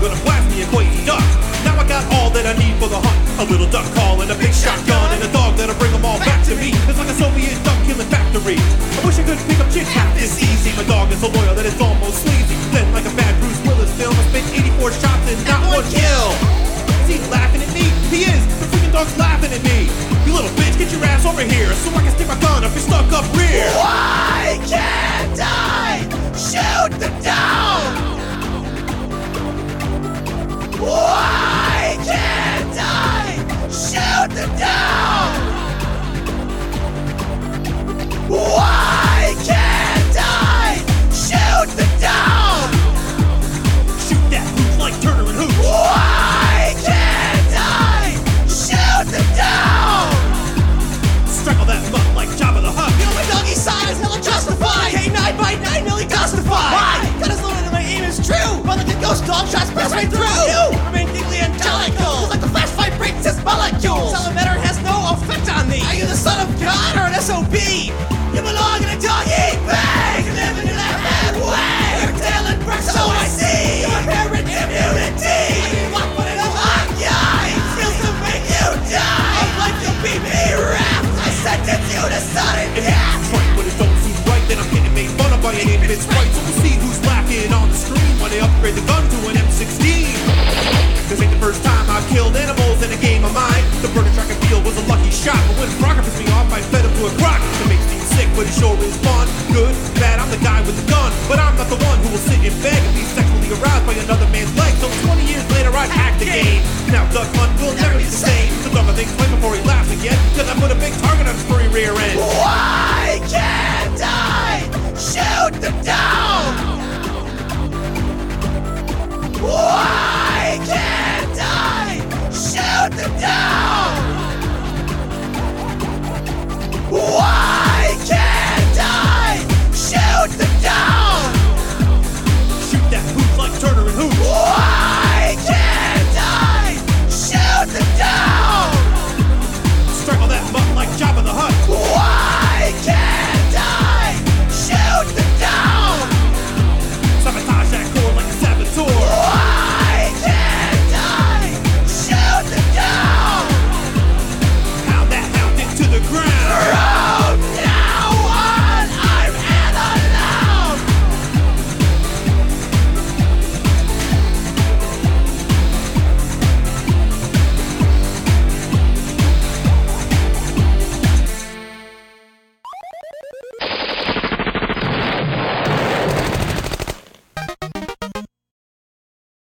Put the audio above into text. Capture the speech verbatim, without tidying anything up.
gonna blast me a crazy duck. Now I got all that I need for the hunt. A little duck call and a big shotgun and a dog that'll bring them all back to me. It's like a Soviet duck killing factory. I wish I could pick up chicks half this easy. My dog is so loyal that it's almost sleazy. Then like a bad Bruce Willis film, I spent eighty-four shots and not one kill. Is he laughing at me? He is! The freaking dog's laughing at me! You little bitch, get your ass over here so I can stick my gun up your stuck up rear!